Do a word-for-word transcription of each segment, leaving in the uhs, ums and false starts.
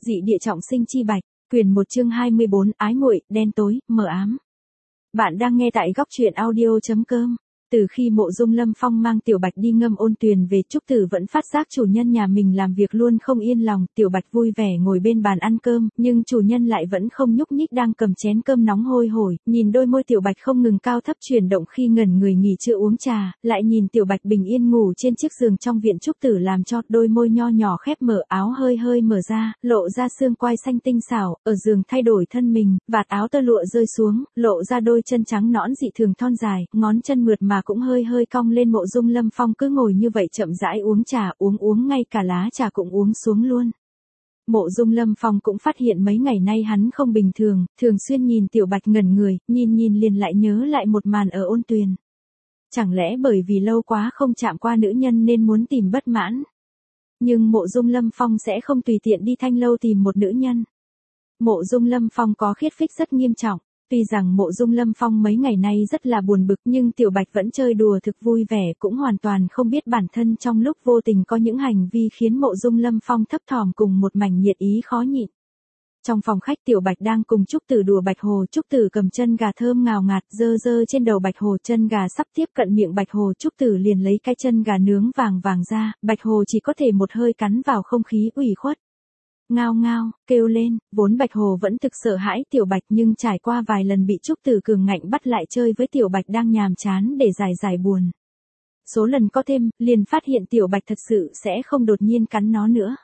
Dị địa trọng sinh chi bạch, quyền một chương hai mươi bốn, ái muội, đen tối, mờ ám. Bạn đang nghe tại góc truyện audio chấm com. Từ khi Mộ Dung Lâm Phong mang Tiểu Bạch đi ngâm ôn tuyền về, Trúc Tử vẫn phát giác chủ nhân nhà mình làm việc luôn không yên lòng. Tiểu Bạch vui vẻ ngồi bên bàn ăn cơm, nhưng chủ nhân lại vẫn không nhúc nhích, đang cầm chén cơm nóng hôi hổi, nhìn đôi môi Tiểu Bạch không ngừng cao thấp chuyển động khi ngẩn người nghỉ chưa uống trà, lại nhìn Tiểu Bạch bình yên ngủ trên chiếc giường trong viện Trúc Tử làm cho đôi môi nho nhỏ khép mở, áo hơi hơi mở ra, lộ ra xương quai xanh tinh xảo, ở giường thay đổi thân mình, vạt áo tơ lụa rơi xuống, lộ ra đôi chân trắng nõn dị thường thon dài, ngón chân mượt mà cũng hơi hơi cong lên. Mộ Dung Lâm Phong cứ ngồi như vậy chậm rãi uống trà, uống uống ngay cả lá trà cũng uống xuống luôn. Mộ Dung Lâm Phong cũng phát hiện mấy ngày nay hắn không bình thường, thường xuyên nhìn Tiểu Bạch ngẩn người, nhìn nhìn liền lại nhớ lại một màn ở ôn tuyền. Chẳng lẽ bởi vì lâu quá không chạm qua nữ nhân nên muốn tìm bất mãn? Nhưng Mộ Dung Lâm Phong sẽ không tùy tiện đi thanh lâu tìm một nữ nhân. Mộ Dung Lâm Phong có khiết phích rất nghiêm trọng. Tuy rằng Mộ Dung Lâm Phong mấy ngày nay rất là buồn bực, nhưng Tiểu Bạch vẫn chơi đùa thực vui vẻ, cũng hoàn toàn không biết bản thân trong lúc vô tình có những hành vi khiến Mộ Dung Lâm Phong thấp thỏm cùng một mảnh nhiệt ý khó nhịn. Trong phòng khách, Tiểu Bạch đang cùng Trúc Tử đùa Bạch Hồ, Trúc Tử cầm chân gà thơm ngào ngạt dơ dơ trên đầu Bạch Hồ, chân gà sắp tiếp cận miệng Bạch Hồ, Trúc Tử liền lấy cái chân gà nướng vàng vàng ra, Bạch Hồ chỉ có thể một hơi cắn vào không khí, ủy khuất. Ngao ngao, kêu lên, vốn Bạch Hồ vẫn thực sợ hãi Tiểu Bạch, nhưng trải qua vài lần bị Trúc Tử cường ngạnh bắt lại chơi với Tiểu Bạch đang nhàm chán để giải giải buồn. Số lần có thêm, liền phát hiện Tiểu Bạch thật sự sẽ không đột nhiên cắn nó nữa.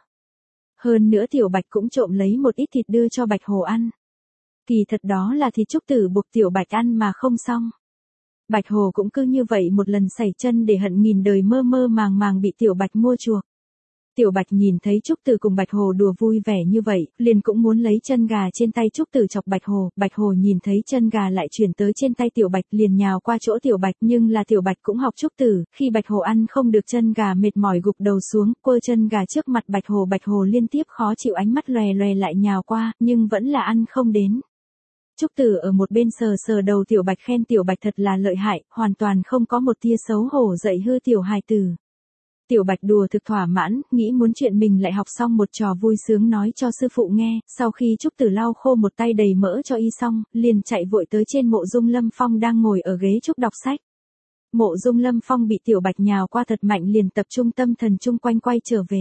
Hơn nữa Tiểu Bạch cũng trộm lấy một ít thịt đưa cho Bạch Hồ ăn. Kỳ thật đó là thịt Trúc Tử buộc Tiểu Bạch ăn mà không xong. Bạch Hồ cũng cứ như vậy một lần sẩy chân để hận nghìn đời, mơ mơ màng màng bị Tiểu Bạch mua chuộc. Tiểu Bạch nhìn thấy Trúc Tử cùng Bạch Hồ đùa vui vẻ như vậy, liền cũng muốn lấy chân gà trên tay Trúc Tử chọc Bạch Hồ, Bạch Hồ nhìn thấy chân gà lại chuyển tới trên tay Tiểu Bạch liền nhào qua chỗ Tiểu Bạch, nhưng là Tiểu Bạch cũng học Trúc Tử, khi Bạch Hồ ăn không được chân gà mệt mỏi gục đầu xuống, quơ chân gà trước mặt Bạch Hồ, Bạch Hồ liên tiếp khó chịu, ánh mắt lòe lòe lại nhào qua, nhưng vẫn là ăn không đến. Trúc Tử ở một bên sờ sờ đầu Tiểu Bạch khen Tiểu Bạch thật là lợi hại, hoàn toàn không có một tia xấu hổ dạy hư tiểu hài tử. Tiểu Bạch đùa thực thỏa mãn, nghĩ muốn chuyện mình lại học xong một trò vui sướng nói cho sư phụ nghe, sau khi Trúc Tử lau khô một tay đầy mỡ cho y xong, liền chạy vội tới trên Mộ Dung Lâm Phong đang ngồi ở ghế trúc đọc sách. Mộ Dung Lâm Phong bị Tiểu Bạch nhào qua thật mạnh liền tập trung tâm thần chung quanh quay trở về.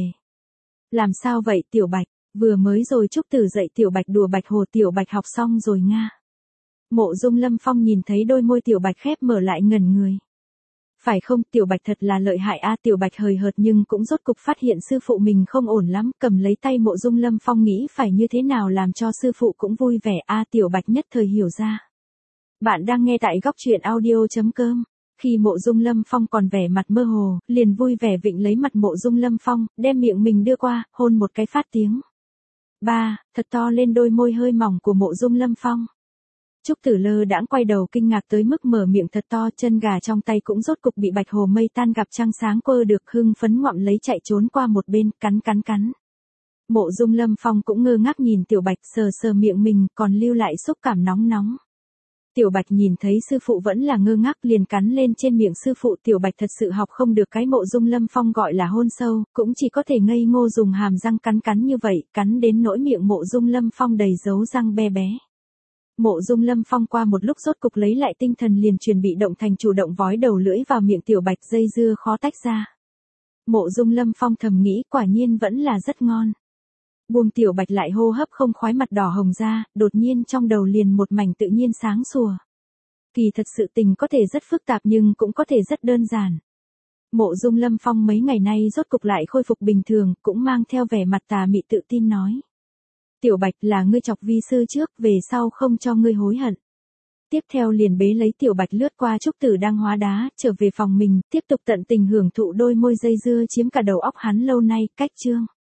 Làm sao vậy Tiểu Bạch, vừa mới rồi Trúc Tử dạy Tiểu Bạch đùa Bạch Hồ, Tiểu Bạch học xong rồi nga. Mộ Dung Lâm Phong nhìn thấy đôi môi Tiểu Bạch khép mở lại ngẩn người. Phải không, Tiểu Bạch thật là lợi hại a. Tiểu Bạch hời hợt nhưng cũng rốt cục phát hiện sư phụ mình không ổn lắm, cầm lấy tay Mộ Dung Lâm Phong nghĩ phải như thế nào làm cho sư phụ cũng vui vẻ a. Tiểu Bạch nhất thời hiểu ra. Bạn đang nghe tại góc truyện audio chấm com. Khi Mộ Dung Lâm Phong còn vẻ mặt mơ hồ, liền vui vẻ vịnh lấy mặt Mộ Dung Lâm Phong, đem miệng mình đưa qua, hôn một cái phát tiếng. Ba, thật to lên đôi môi hơi mỏng của Mộ Dung Lâm Phong. Trúc Tử lơ đãng quay đầu kinh ngạc tới mức mở miệng thật to, chân gà trong tay cũng rốt cục bị Bạch Hồ mây tan gặp trăng sáng quơ được, hưng phấn ngoạm lấy chạy trốn qua một bên, cắn cắn cắn. Mộ Dung Lâm Phong cũng ngơ ngác nhìn Tiểu Bạch, sờ sờ miệng mình, còn lưu lại xúc cảm nóng nóng. Tiểu Bạch nhìn thấy sư phụ vẫn là ngơ ngác liền cắn lên trên miệng sư phụ. Tiểu Bạch thật sự học không được cái Mộ Dung Lâm Phong gọi là hôn sâu, cũng chỉ có thể ngây ngô dùng hàm răng cắn cắn như vậy, cắn đến nỗi miệng Mộ Dung Lâm Phong đầy dấu răng be bé. Mộ Dung Lâm Phong qua một lúc rốt cục lấy lại tinh thần liền chuyển bị động thành chủ động vói đầu lưỡi vào miệng Tiểu Bạch, dây dưa khó tách ra. Mộ Dung Lâm Phong thầm nghĩ quả nhiên vẫn là rất ngon. Buông Tiểu Bạch lại hô hấp không khoái, mặt đỏ hồng ra, đột nhiên trong đầu liền một mảnh tự nhiên sáng sủa. Kỳ thật sự tình có thể rất phức tạp nhưng cũng có thể rất đơn giản. Mộ Dung Lâm Phong mấy ngày nay rốt cục lại khôi phục bình thường, cũng mang theo vẻ mặt tà mị tự tin nói. Tiểu Bạch, là ngươi chọc vi sư trước, về sau không cho ngươi hối hận. Tiếp theo liền bế lấy Tiểu Bạch lướt qua Trúc Tử đang hóa đá, trở về phòng mình, tiếp tục tận tình hưởng thụ đôi môi dây dưa chiếm cả đầu óc hắn lâu nay, cách chương.